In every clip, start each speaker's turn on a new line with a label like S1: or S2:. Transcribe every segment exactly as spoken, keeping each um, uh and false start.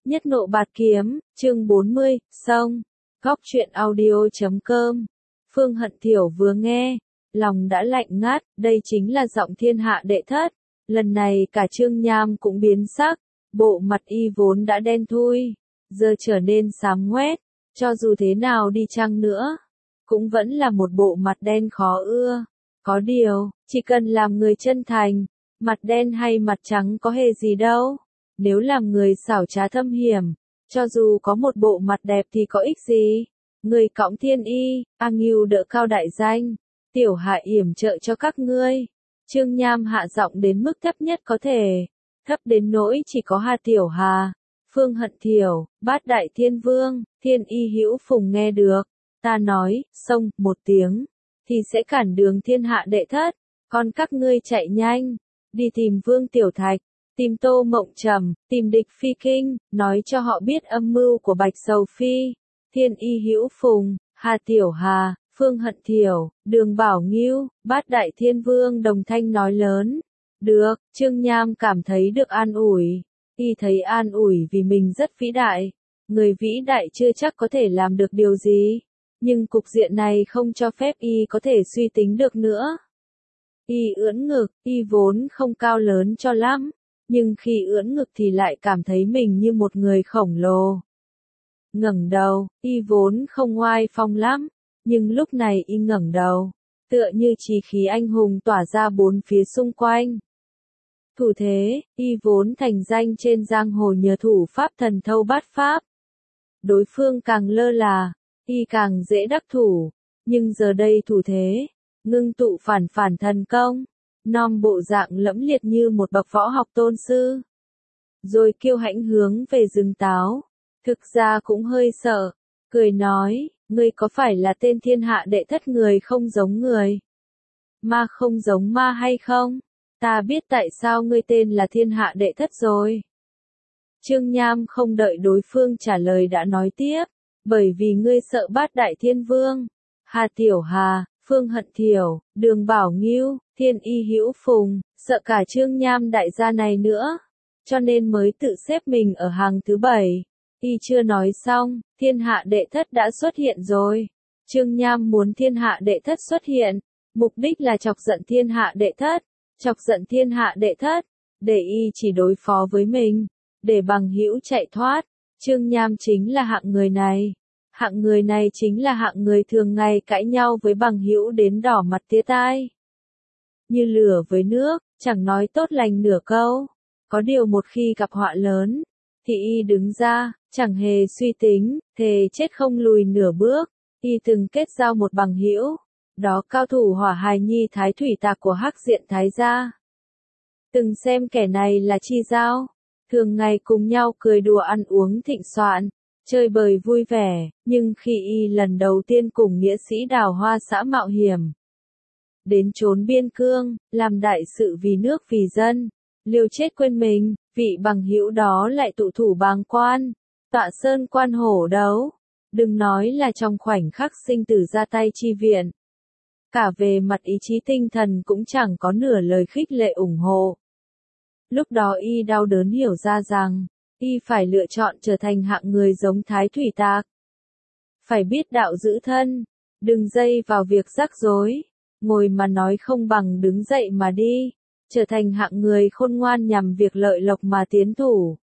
S1: Nhất nộ bạt kiếm, chương bốn mươi, xong. Góc truyện audio chấm com. Phương Hận Thiểu vừa nghe, lòng đã lạnh ngắt, đây chính là giọng thiên hạ đệ thất. Lần này cả Trương Nham cũng biến sắc, bộ mặt y vốn đã đen thui, giờ trở nên xám ngoét, cho dù thế nào đi chăng nữa, cũng vẫn là một bộ mặt đen khó ưa. Có điều, chỉ cần làm người chân thành, mặt đen hay mặt trắng có hề gì đâu. Nếu làm người xảo trá thâm hiểm, cho dù có một bộ mặt đẹp thì có ích gì? Người cõng thiên y, A Ngưu đỡ cao đại danh, tiểu hạ yểm trợ cho các ngươi. Trương Nham hạ giọng đến mức thấp nhất có thể, thấp đến nỗi chỉ có Hà Tiểu Hà, Phương Hận Thiểu, Bát Đại Thiên Vương, Thiên Y Hữu Phùng nghe được. Ta nói, xông, một tiếng, thì sẽ cản đường thiên hạ đệ thất, còn các ngươi chạy nhanh, đi tìm Vương Tiểu Thạch. Tìm Tô Mộng Trầm, tìm địch phi kinh, nói cho họ biết âm mưu của Bạch Sầu Phi. Thiên Y Hữu Phùng, Hà Tiểu Hà, Phương Hận Thiểu, Đường Bảo Ngưu, Bát Đại Thiên Vương đồng thanh nói lớn. Được, Trương Nham cảm thấy được an ủi. Y thấy an ủi vì mình rất vĩ đại. Người vĩ đại chưa chắc có thể làm được điều gì. Nhưng cục diện này không cho phép Y có thể suy tính được nữa. Y ưỡn ngực, Y vốn không cao lớn cho lắm. Nhưng khi ưỡn ngực thì lại cảm thấy mình như một người khổng lồ. Ngẩng đầu, Y vốn không oai phong lắm, nhưng lúc này Y ngẩng đầu, tựa như chí khí anh hùng tỏa ra bốn phía xung quanh. Thủ thế, Y vốn thành danh trên giang hồ nhờ thủ pháp thần thâu bát pháp. Đối phương càng lơ là, Y càng dễ đắc thủ, nhưng giờ đây thủ thế, ngưng tụ phản phản thần công. Nom bộ dạng lẫm liệt như một bậc võ học tôn sư. Rồi kiêu hãnh hướng về rừng táo. Thực ra cũng hơi sợ. Cười nói, ngươi có phải là tên thiên hạ đệ thất người không giống người? Ma không giống ma hay không? Ta biết tại sao ngươi tên là thiên hạ đệ thất rồi. Trương Nham không đợi đối phương trả lời đã nói tiếp. Bởi vì ngươi sợ Bát Đại Thiên Vương. Hà Tiểu Hà, Phương Hận Thiểu, Đường Bảo Ngưu, Thiên Y Hữu Phùng, sợ cả Trương Nham đại gia này nữa, cho nên mới tự xếp mình ở hàng thứ bảy. Y chưa nói xong, thiên hạ đệ thất đã xuất hiện rồi. Trương Nham muốn thiên hạ đệ thất xuất hiện, mục đích là chọc giận thiên hạ đệ thất, chọc giận thiên hạ đệ thất, để Y chỉ đối phó với mình, để bằng hữu chạy thoát. Trương Nham chính là hạng người này. Hạng người này chính là hạng người thường ngày cãi nhau với bằng hữu đến đỏ mặt tía tai. Như lửa với nước, chẳng nói tốt lành nửa câu. Có điều một khi gặp họa lớn, thì Y đứng ra, chẳng hề suy tính, thề chết không lùi nửa bước. Y từng kết giao một bằng hữu, đó cao thủ hỏa hài nhi thái thủy tạc của Hắc Diện Thái gia. Từng xem kẻ này là chi giao, thường ngày cùng nhau cười đùa ăn uống thịnh soạn, chơi bời vui vẻ, nhưng khi Y lần đầu tiên cùng nghĩa sĩ Đào Hoa xã mạo hiểm, đến chốn biên cương, làm đại sự vì nước vì dân, liều chết quên mình, vị bằng hữu đó lại tụ thủ bàng quan, tọa sơn quan hổ đấu, đừng nói là trong khoảnh khắc sinh tử ra tay chi viện. Cả về mặt ý chí tinh thần cũng chẳng có nửa lời khích lệ ủng hộ. Lúc đó Y đau đớn hiểu ra rằng, Y phải lựa chọn trở thành hạng người giống Thái Thủy Tạc. Phải biết đạo giữ thân, đừng dây vào việc rắc rối. Ngồi mà nói không bằng đứng dậy mà đi, trở thành hạng người khôn ngoan nhằm việc lợi lộc mà tiến thủ.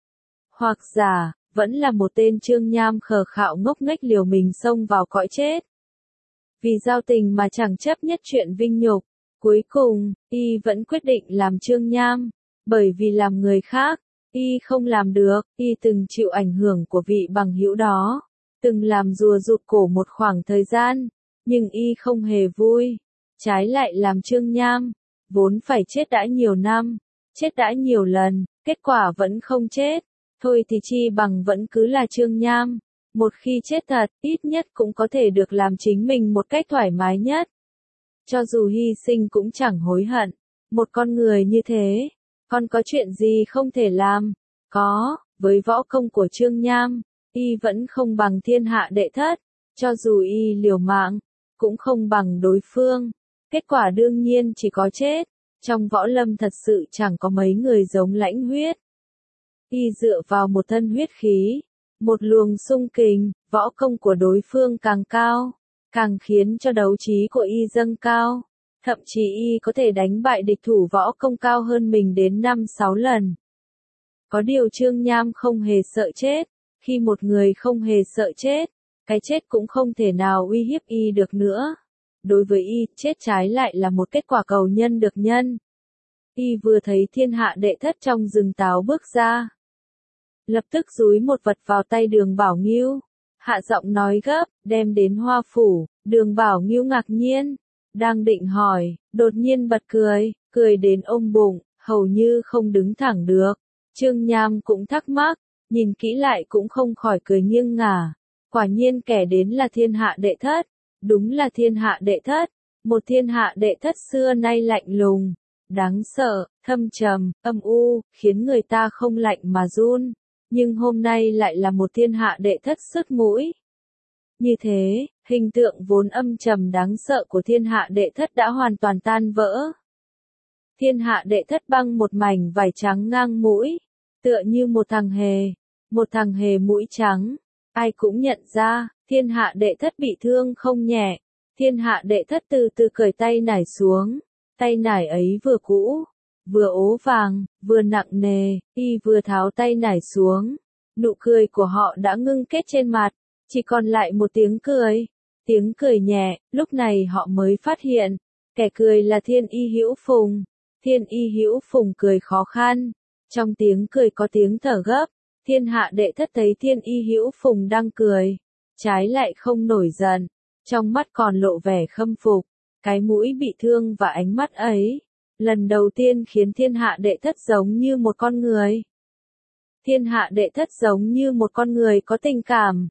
S1: Hoặc giả, vẫn là một tên Trương Nham khờ khạo ngốc nghếch liều mình xông vào cõi chết. Vì giao tình mà chẳng chấp nhất chuyện vinh nhục, cuối cùng, Y vẫn quyết định làm Trương Nham, bởi vì làm người khác, Y không làm được. Y từng chịu ảnh hưởng của vị bằng hữu đó, từng làm rùa rụt cổ một khoảng thời gian, nhưng Y không hề vui. Trái lại làm Trương Nham, vốn phải chết đã nhiều năm, chết đã nhiều lần, kết quả vẫn không chết, thôi thì chi bằng vẫn cứ là Trương Nham, một khi chết thật, ít nhất cũng có thể được làm chính mình một cách thoải mái nhất. Cho dù hy sinh cũng chẳng hối hận, một con người như thế, còn có chuyện gì không thể làm? Có, với võ công của Trương Nham, Y vẫn không bằng thiên hạ đệ thất, cho dù Y liều mạng, cũng không bằng đối phương. Kết quả đương nhiên chỉ có chết, trong võ lâm thật sự chẳng có mấy người giống Lãnh Huyết. Y dựa vào một thân huyết khí, một luồng xung kình, võ công của đối phương càng cao, càng khiến cho đấu trí của Y dâng cao. Thậm chí Y có thể đánh bại địch thủ võ công cao hơn mình đến năm sáu lần. Có điều Trương Nham không hề sợ chết. Khi một người không hề sợ chết, cái chết cũng không thể nào uy hiếp Y được nữa. Đối với Y, chết trái lại là một kết quả cầu nhân được nhân. Y vừa thấy thiên hạ đệ thất trong rừng táo bước ra, lập tức dúi một vật vào tay Đường Bảo Ngưu, hạ giọng nói gấp, đem đến Hoa Phủ. Đường Bảo Ngưu ngạc nhiên, đang định hỏi, đột nhiên bật cười, cười đến ôm bụng, hầu như không đứng thẳng được. Trương Nham cũng thắc mắc, nhìn kỹ lại cũng không khỏi cười nghiêng ngả. Quả nhiên kẻ đến là thiên hạ đệ thất, đúng là thiên hạ đệ thất, một thiên hạ đệ thất xưa nay lạnh lùng, đáng sợ, thâm trầm, âm u, khiến người ta không lạnh mà run. Nhưng hôm nay lại là một thiên hạ đệ thất sứt mũi. Như thế, hình tượng vốn âm trầm đáng sợ của thiên hạ đệ thất đã hoàn toàn tan vỡ. Thiên hạ đệ thất băng một mảnh vải trắng ngang mũi, tựa như một thằng hề, một thằng hề mũi trắng. Ai cũng nhận ra, thiên hạ đệ thất bị thương không nhẹ. Thiên hạ đệ thất từ từ cởi tay nải xuống, tay nải ấy vừa cũ, vừa ố vàng, vừa nặng nề. Y vừa tháo tay nải xuống, nụ cười của họ đã ngưng kết trên mặt, chỉ còn lại một tiếng cười, tiếng cười nhẹ. Lúc này họ mới phát hiện, kẻ cười là Thiên Y Hữu Phùng. Thiên Y Hữu Phùng cười khó khăn, trong tiếng cười có tiếng thở gấp. Thiên hạ đệ thất thấy Thiên Y Hữu Phùng đang cười, trái lại không nổi giận, trong mắt còn lộ vẻ khâm phục. Cái mũi bị thương và ánh mắt ấy, lần đầu tiên khiến thiên hạ đệ thất giống như một con người. Thiên hạ đệ thất giống như một con người có tình cảm,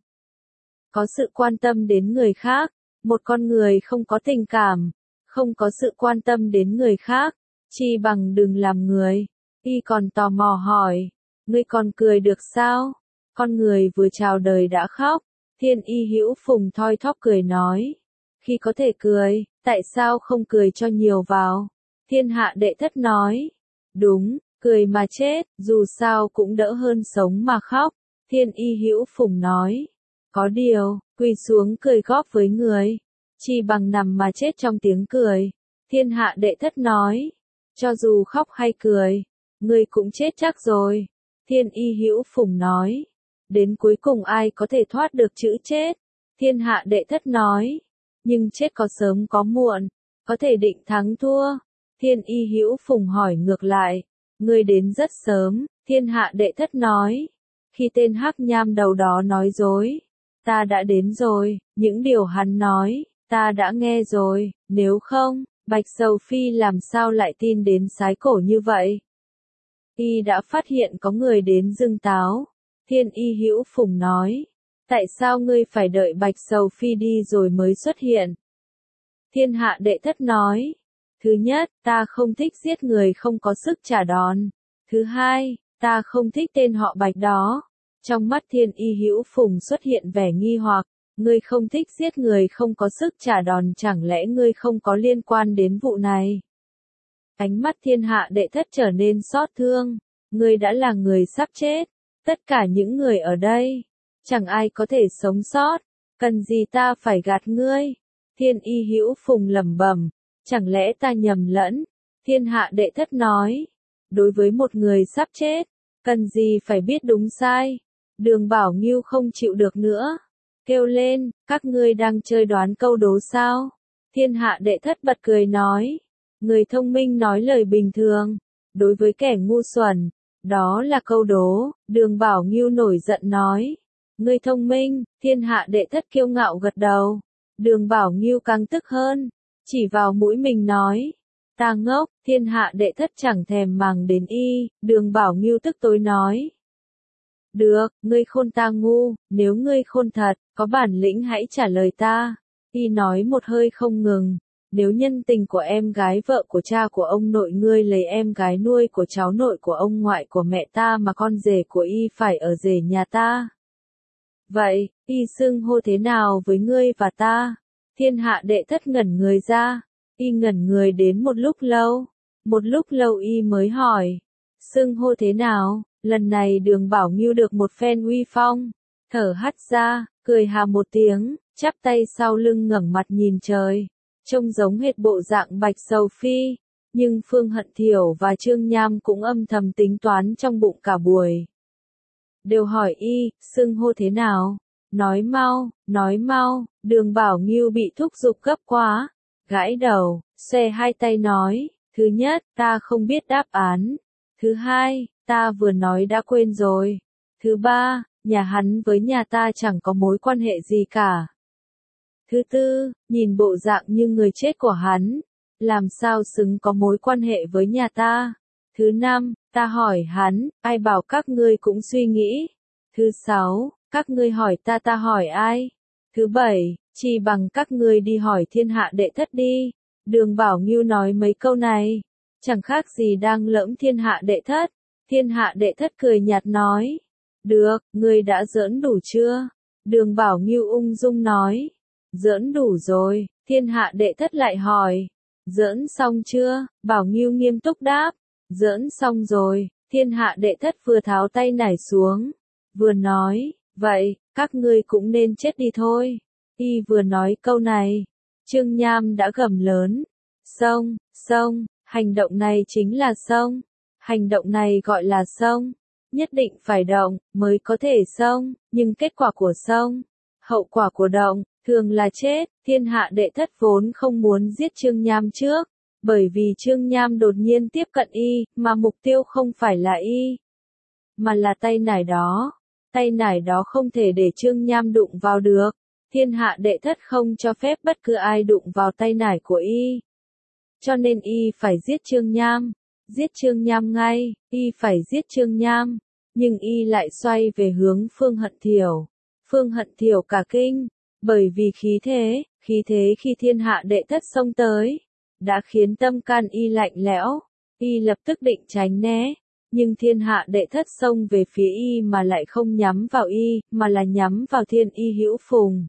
S1: có sự quan tâm đến người khác. Một con người không có tình cảm, không có sự quan tâm đến người khác, chi bằng đừng làm người. Y còn tò mò hỏi, ngươi còn cười được sao? Con người vừa chào đời đã khóc. Thiên Y Hữu Phùng thoi thóp cười nói, khi có thể cười, tại sao không cười cho nhiều vào? Thiên hạ đệ thất nói, đúng, cười mà chết, dù sao cũng đỡ hơn sống mà khóc. Thiên Y Hữu Phùng nói, có điều, quỳ xuống cười góp với người, chi bằng nằm mà chết trong tiếng cười. Thiên hạ đệ thất nói, cho dù khóc hay cười, người cũng chết chắc rồi. Thiên Y Hữu Phùng nói, đến cuối cùng ai có thể thoát được chữ chết? Thiên hạ đệ thất nói, nhưng chết có sớm có muộn, có thể định thắng thua. Thiên Y Hữu Phùng hỏi ngược lại, ngươi đến rất sớm. Thiên hạ đệ thất nói, khi tên Hắc Nham đầu đó nói dối, ta đã đến rồi, những điều hắn nói, ta đã nghe rồi, nếu không, Bạch Sầu Phi làm sao lại tin đến sái cổ như vậy? Y đã phát hiện có người đến rừng táo. Thiên Y Hữu Phùng nói, tại sao ngươi phải đợi Bạch Sầu Phi đi rồi mới xuất hiện? Thiên hạ đệ thất nói, thứ nhất, ta không thích giết người không có sức trả đòn. Thứ hai, ta không thích tên họ Bạch đó. Trong mắt Thiên Y Hữu Phùng xuất hiện vẻ nghi hoặc, ngươi không thích giết người không có sức trả đòn, chẳng lẽ ngươi không có liên quan đến vụ này? Ánh mắt thiên hạ đệ thất trở nên xót thương, ngươi đã là người sắp chết, tất cả những người ở đây, chẳng ai có thể sống sót, cần gì ta phải gạt ngươi? Thiên Y Hữu Phùng lẩm bẩm, chẳng lẽ ta nhầm lẫn? Thiên hạ đệ thất nói, đối với một người sắp chết, cần gì phải biết đúng sai? Đường Bảo Ngưu không chịu được nữa, kêu lên, các ngươi đang chơi đoán câu đố sao? Thiên hạ đệ thất bật cười nói, người thông minh nói lời bình thường, đối với kẻ ngu xuẩn, đó là câu đố. Đường Bảo Ngưu nổi giận nói, ngươi thông minh. Thiên hạ đệ thất kiêu ngạo gật đầu. Đường Bảo Ngưu càng tức hơn, chỉ vào mũi mình nói, ta ngốc. Thiên hạ đệ thất chẳng thèm màng đến Y. Đường Bảo Ngưu tức tối nói, được, ngươi khôn ta ngu, nếu ngươi khôn thật, có bản lĩnh hãy trả lời ta. Y nói một hơi không ngừng, nếu nhân tình của em gái vợ của cha của ông nội ngươi lấy em gái nuôi của cháu nội của ông ngoại của mẹ ta mà con rể của Y phải ở rể nhà ta, vậy, Y xưng hô thế nào với ngươi và ta? Thiên hạ đệ thất ngẩn người ra, Y ngẩn người đến một lúc lâu, một lúc lâu Y mới hỏi, xưng hô thế nào, Lần này Đường Bảo Ngưu được một phen uy phong, thở hắt ra, cười hà một tiếng, chắp tay sau lưng ngẩng mặt nhìn trời, trông giống hệt bộ dạng Bạch Sầu Phi, nhưng Phương Hận Thiểu và Trương Nham cũng âm thầm tính toán trong bụng cả buổi. Đều hỏi y, xưng hô thế nào? Nói mau, nói mau, Đường Bảo Ngưu bị thúc giục gấp quá, gãi đầu, xòe hai tay nói, thứ nhất, ta không biết đáp án. Thứ hai, ta vừa nói đã quên rồi. Thứ ba, nhà hắn với nhà ta chẳng có mối quan hệ gì cả. Thứ tư, nhìn bộ dạng như người chết của hắn, làm sao xứng có mối quan hệ với nhà ta. Thứ năm, ta hỏi hắn, ai bảo các ngươi cũng suy nghĩ. Thứ sáu, các ngươi hỏi ta ta hỏi ai. Thứ bảy, chỉ bằng các ngươi đi hỏi thiên hạ đệ thất đi. Đường Bảo Ngưu nói mấy câu này, chẳng khác gì đang lỡm thiên hạ đệ thất. Thiên hạ đệ thất cười nhạt nói, được, ngươi đã giỡn đủ chưa? Đường Bảo Ngưu ung dung nói, giỡn đủ rồi. Thiên hạ đệ thất lại hỏi, giỡn xong chưa? Bảo Ngưu nghiêm túc đáp, giỡn xong rồi. Thiên hạ đệ thất vừa tháo tay nải xuống, vừa nói, vậy, các ngươi cũng nên chết đi thôi. Y vừa nói câu này, Trương Nham đã gầm lớn, xông, xông, hành động này chính là xông, hành động này gọi là xông, nhất định phải động, mới có thể xông, nhưng kết quả của xông, hậu quả của động, thường là chết. Thiên hạ đệ thất vốn không muốn giết Trương Nham trước, bởi vì Trương Nham đột nhiên tiếp cận y, mà mục tiêu không phải là y, mà là tay nải đó. Tay nải đó không thể để Trương Nham đụng vào được. Thiên hạ đệ thất không cho phép bất cứ ai đụng vào tay nải của y. Cho nên y phải giết Trương Nham. Giết Trương Nham ngay, y phải giết Trương Nham. Nhưng y lại xoay về hướng Phương Hận Thiểu. Phương Hận Thiểu cả kinh, bởi vì khí thế, khí thế khi thiên hạ đệ thất xông tới, đã khiến tâm can y lạnh lẽo. Y lập tức định tránh né. Nhưng thiên hạ đệ thất xông về phía y mà lại không nhắm vào y, mà là nhắm vào Thiên Y Hữu Phùng.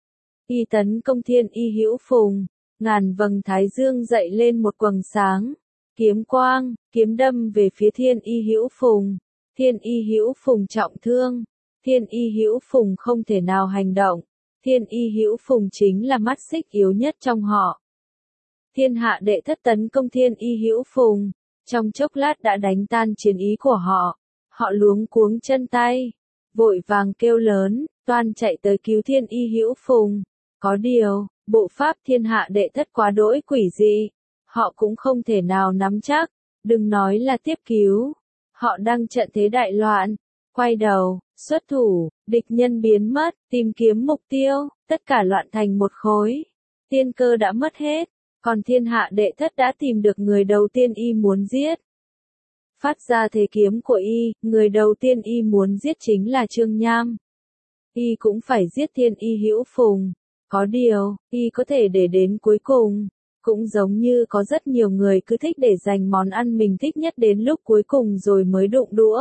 S1: Y tấn công Thiên Y Hữu Phùng, ngàn vầng thái dương dậy lên một quầng sáng, kiếm quang, kiếm đâm về phía Thiên Y Hữu Phùng. Thiên Y Hữu Phùng trọng thương, Thiên Y Hữu Phùng không thể nào hành động. Thiên Y Hữu Phùng chính là mắt xích yếu nhất trong họ. Thiên hạ đệ thất tấn công Thiên Y Hữu Phùng, trong chốc lát đã đánh tan chiến ý của họ. Họ luống cuống chân tay, vội vàng kêu lớn, toan chạy tới cứu Thiên Y Hữu Phùng. Có điều, bộ pháp thiên hạ đệ thất quá đỗi quỷ dị, họ cũng không thể nào nắm chắc, đừng nói là tiếp cứu. Họ đang trận thế đại loạn, quay đầu, xuất thủ, địch nhân biến mất, tìm kiếm mục tiêu, tất cả loạn thành một khối. Tiên cơ đã mất hết, còn thiên hạ đệ thất đã tìm được người đầu tiên y muốn giết. Phát ra thế kiếm của y, người đầu tiên y muốn giết chính là Trương Nham. Y cũng phải giết Thiên Y Hữu Phùng. Có điều, y có thể để đến cuối cùng. Cũng giống như có rất nhiều người cứ thích để dành món ăn mình thích nhất đến lúc cuối cùng rồi mới đụng đũa.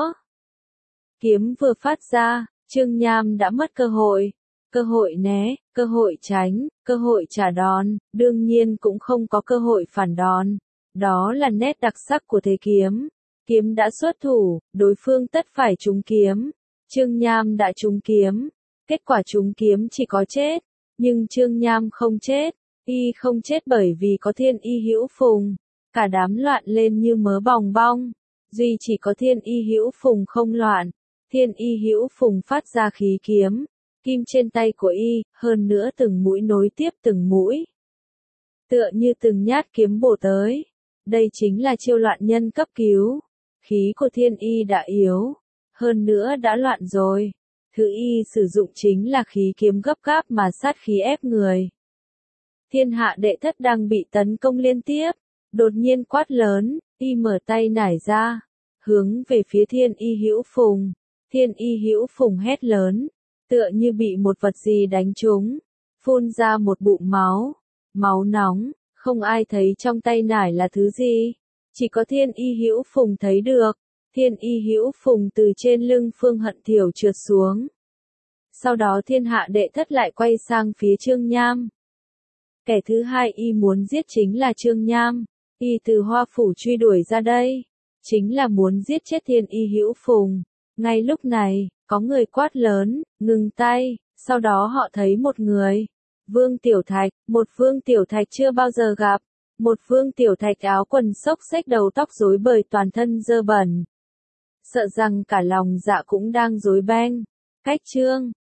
S1: Kiếm vừa phát ra, Trương Nham đã mất cơ hội. Cơ hội né, cơ hội tránh, cơ hội trả đòn, đương nhiên cũng không có cơ hội phản đòn. Đó là nét đặc sắc của thế kiếm. Kiếm đã xuất thủ, đối phương tất phải trúng kiếm. Trương Nham đã trúng kiếm. Kết quả trúng kiếm chỉ có chết. Nhưng Trương Nham không chết. Y không chết bởi vì có Thiên Y Hữu Phùng. Cả đám loạn lên như mớ bòng bong. Duy chỉ có Thiên Y Hữu Phùng không loạn. Thiên Y Hữu Phùng phát ra khí kiếm. Kim trên tay của y, hơn nữa từng mũi nối tiếp từng mũi. Tựa như từng nhát kiếm bổ tới. Đây chính là chiêu loạn nhân cấp cứu. Khí của Thiên Y đã yếu. Hơn nữa đã loạn rồi. Thứ y sử dụng chính là khí kiếm gấp gáp mà sát khí ép người. Thiên hạ đệ thất đang bị tấn công liên tiếp. Đột nhiên quát lớn, y mở tay nải ra. Hướng về phía Thiên Y Hữu Phùng. Thiên Y Hữu Phùng hét lớn. Tựa như bị một vật gì đánh trúng. Phun ra một bụng máu. Máu nóng, không ai thấy trong tay nải là thứ gì. Chỉ có Thiên Y Hữu Phùng thấy được. Thiên Y Hữu Phùng từ trên lưng Phương Hận Thiểu trượt xuống. Sau đó thiên hạ đệ thất lại quay sang phía Trương Nham. Kẻ thứ hai y muốn giết chính là Trương Nham. Y từ Hoa Phủ truy đuổi ra đây. chính là muốn giết chết Thiên Y Hữu Phùng. Ngay lúc này, có người quát lớn, ngừng tay, sau đó họ thấy một người. Vương Tiểu Thạch, một Vương Tiểu Thạch chưa bao giờ gặp. Một Vương Tiểu Thạch áo quần xốc xếch đầu tóc rối bời toàn thân dơ bẩn. Sợ rằng cả lòng dạ cũng đang rối beng. Cách chương